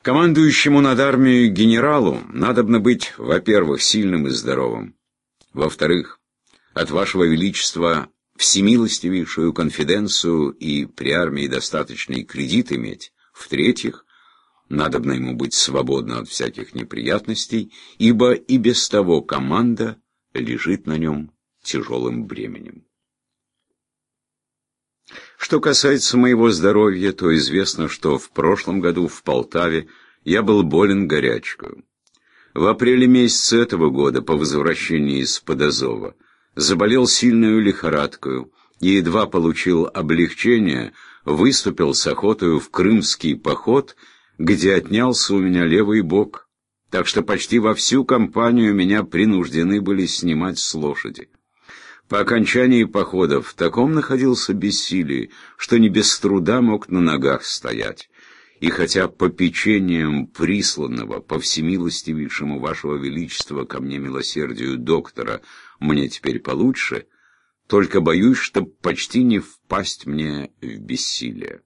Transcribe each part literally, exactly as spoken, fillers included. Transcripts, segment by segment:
Командующему над армией генералу надобно быть, во-первых, сильным и здоровым, во-вторых, от вашего величества всемилостивейшую конфиденцию и при армии достаточный кредит иметь, в-третьих, надобно ему быть свободно от всяких неприятностей, ибо и без того команда лежит на нем тяжелым бременем. Что касается моего здоровья, то известно, что в прошлом году в Полтаве я был болен горячкою. В апреле месяце этого года, по возвращении из-под Азова, заболел сильную лихорадкою и едва получил облегчение, выступил с охотою в крымский поход, где отнялся у меня левый бок, так что почти во всю компанию меня принуждены были снимать с лошади. По окончании похода в таком находился бессилии, что не без труда мог на ногах стоять. И хотя попечением присланного по всемилостивейшему вашего величества ко мне милосердию доктора мне теперь получше, только боюсь, чтоб почти не впасть мне в бессилие.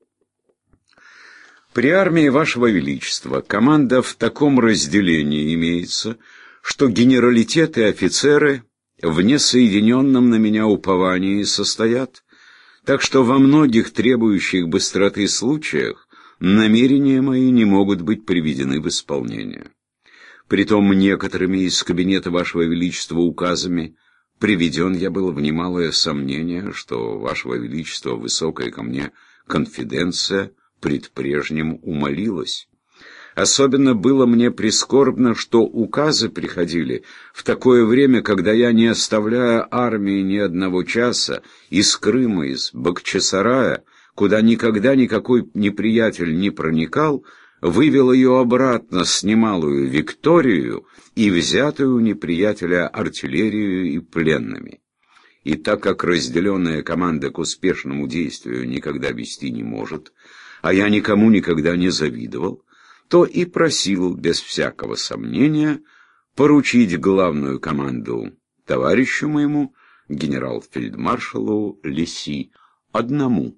При армии вашего величества команда в таком разделении имеется, что генералитет и офицеры в несоединенном на меня уповании состоят, так что во многих требующих быстроты случаях намерения мои не могут быть приведены в исполнение. Притом некоторыми из кабинета вашего величества указами приведен я был в немалое сомнение, что вашего величества высокая ко мне конфиденция пред прежним умолилась. Особенно было мне прискорбно, что указы приходили в такое время, когда я, не оставляя армии ни одного часа, из Крыма, из Бахчисарая, куда никогда никакой неприятель не проникал, вывел ее обратно с немалую Викторию и взятую у неприятеля артиллерию и пленными. И так как разделенная команда к успешному действию никогда вести не может, а я никому никогда не завидовал, то и просил без всякого сомнения поручить главную команду товарищу моему, генерал-фельдмаршалу Леси, одному.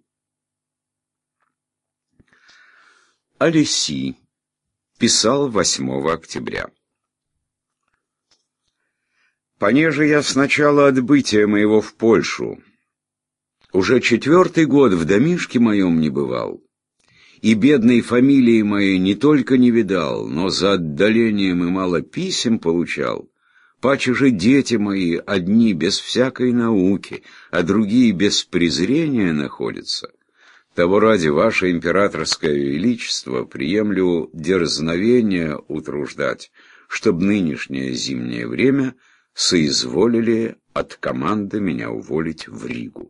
А Леси писал восьмого октября. «Понеже я с начала отбытия моего в Польшу уже четвертый год в домишке моем не бывал, и бедной фамилии моей не только не видал, но за отдалением и мало писем получал, паче же дети мои одни без всякой науки, а другие без презрения находятся, того ради ваше императорское величество приемлю дерзновение утруждать, чтоб нынешнее зимнее время соизволили от команды меня уволить в Ригу.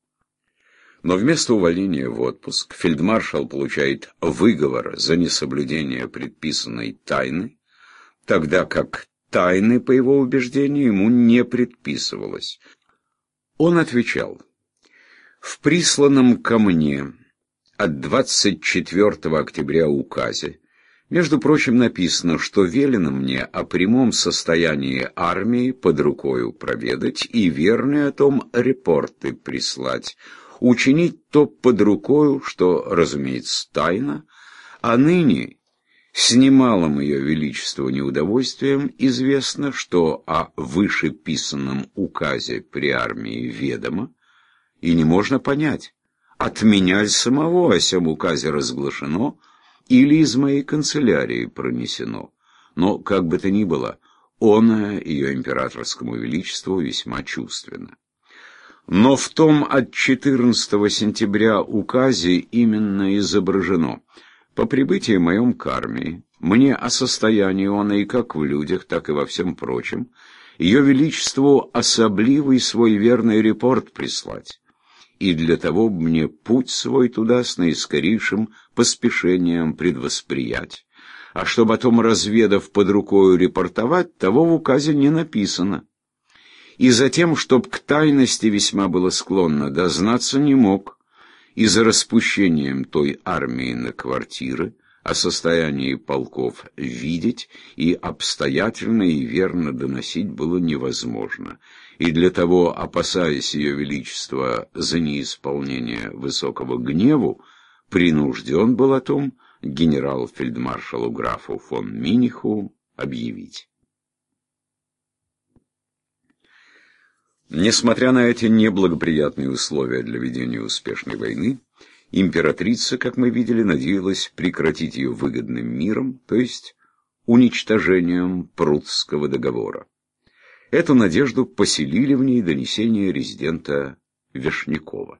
Но вместо увольнения в отпуск фельдмаршал получает выговор за несоблюдение предписанной тайны, тогда как тайны, по его убеждению, ему не предписывалось. Он отвечал: «В присланном ко мне от двадцать четвёртого октября указе, между прочим, написано, что велено мне о прямом состоянии армии под рукою проведать и верные о том репорты прислать, учинить то под рукою, что, разумеется, тайна, а ныне с немалым ее величеству неудовольствием известно, что о вышеписанном указе при армии ведомо, и не можно понять, от меня ли самого о сем указе разглашено или из моей канцелярии пронесено, но, как бы то ни было, оно ее императорскому величеству весьма чувственно. Но в том от четырнадцатого сентября указе именно изображено: по прибытии моем к армии, мне о состоянии оной и как в людях, так и во всем прочем, ее величеству особливый свой верный репорт прислать, и для того мне путь свой туда с наискорейшим поспешением предвосприять, а чтобы о том, разведав под рукою, репортовать, того в указе не написано. И затем, чтоб к тайности весьма было склонно, дознаться не мог, и за распущением той армии на квартиры, о состоянии полков видеть и обстоятельно и верно доносить было невозможно, и для того, опасаясь ее величества за неисполнение высокого гневу, принужден был о том генерал-фельдмаршалу графу фон Миниху объявить. Несмотря на эти неблагоприятные условия для ведения успешной войны, императрица, как мы видели, надеялась прекратить ее выгодным миром, то есть уничтожением Прусского договора. Эту надежду поселили в ней донесения резидента Вишнякова.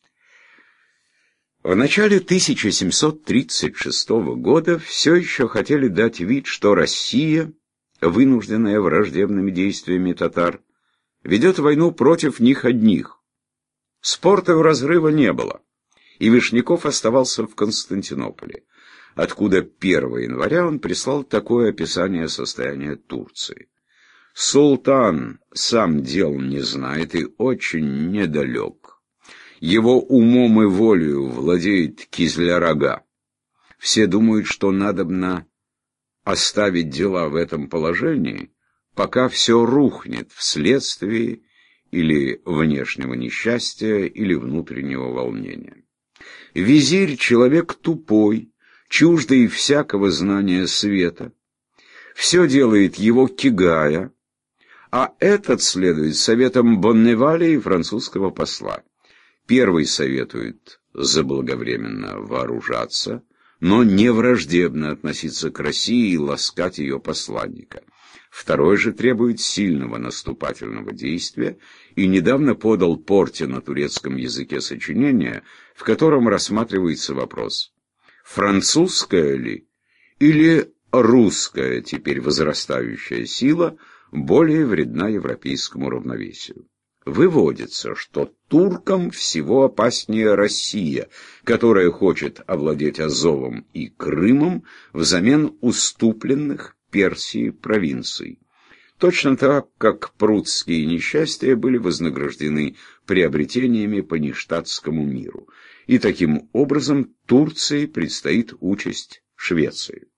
В начале тысяча семьсот тридцать шестого года все еще хотели дать вид, что Россия, вынужденная враждебными действиями татар, ведет войну против них одних. Спорта разрыва не было, и Вишняков оставался в Константинополе, откуда первого января он прислал такое описание состояния Турции. «Султан сам дел не знает и очень недалек. Его умом и волею владеет Кизляр-ага. Все думают, что надобно оставить дела в этом положении, пока все рухнет вследствие или внешнего несчастья, или внутреннего волнения. Визирь — человек тупой, чуждый всякого знания света. Все делает его кигая, а этот следует советам Бонневаля и французского посла. Первый советует заблаговременно вооружаться, но не враждебно относиться к России и ласкать ее посланника. Второй же требует сильного наступательного действия и недавно подал Порте на турецком языке сочинение, в котором рассматривается вопрос: французская ли или русская теперь возрастающая сила более вредна европейскому равновесию. Выводится, что туркам всего опаснее Россия, которая хочет овладеть Азовом и Крымом взамен уступленных Персии провинций, точно так, как прусские несчастья были вознаграждены приобретениями по нештатскому миру. И таким образом Турции предстоит участь Швеции.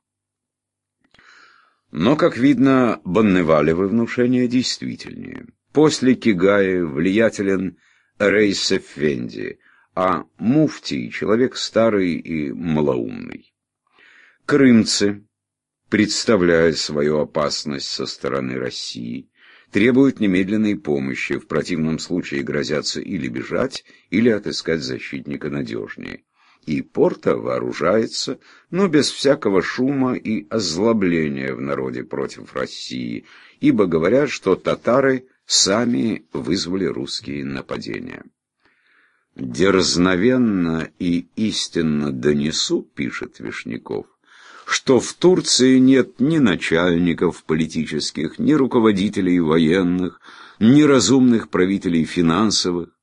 Но, как видно, Бонневалевы внушения действительнее. После Кигая влиятелен Рейс Эфенди, а муфтий — человек старый и малоумный. Крымцы, представляя свою опасность со стороны России, требуют немедленной помощи, в противном случае грозятся или бежать, или отыскать защитника надежнее. И Порта вооружается, но без всякого шума и озлобления в народе против России, ибо говорят, что татары сами вызвали русские нападения. «Дерзновенно и истинно донесу», — пишет Вишняков, что в Турции нет ни начальников политических, ни руководителей военных, ни разумных правителей финансовых,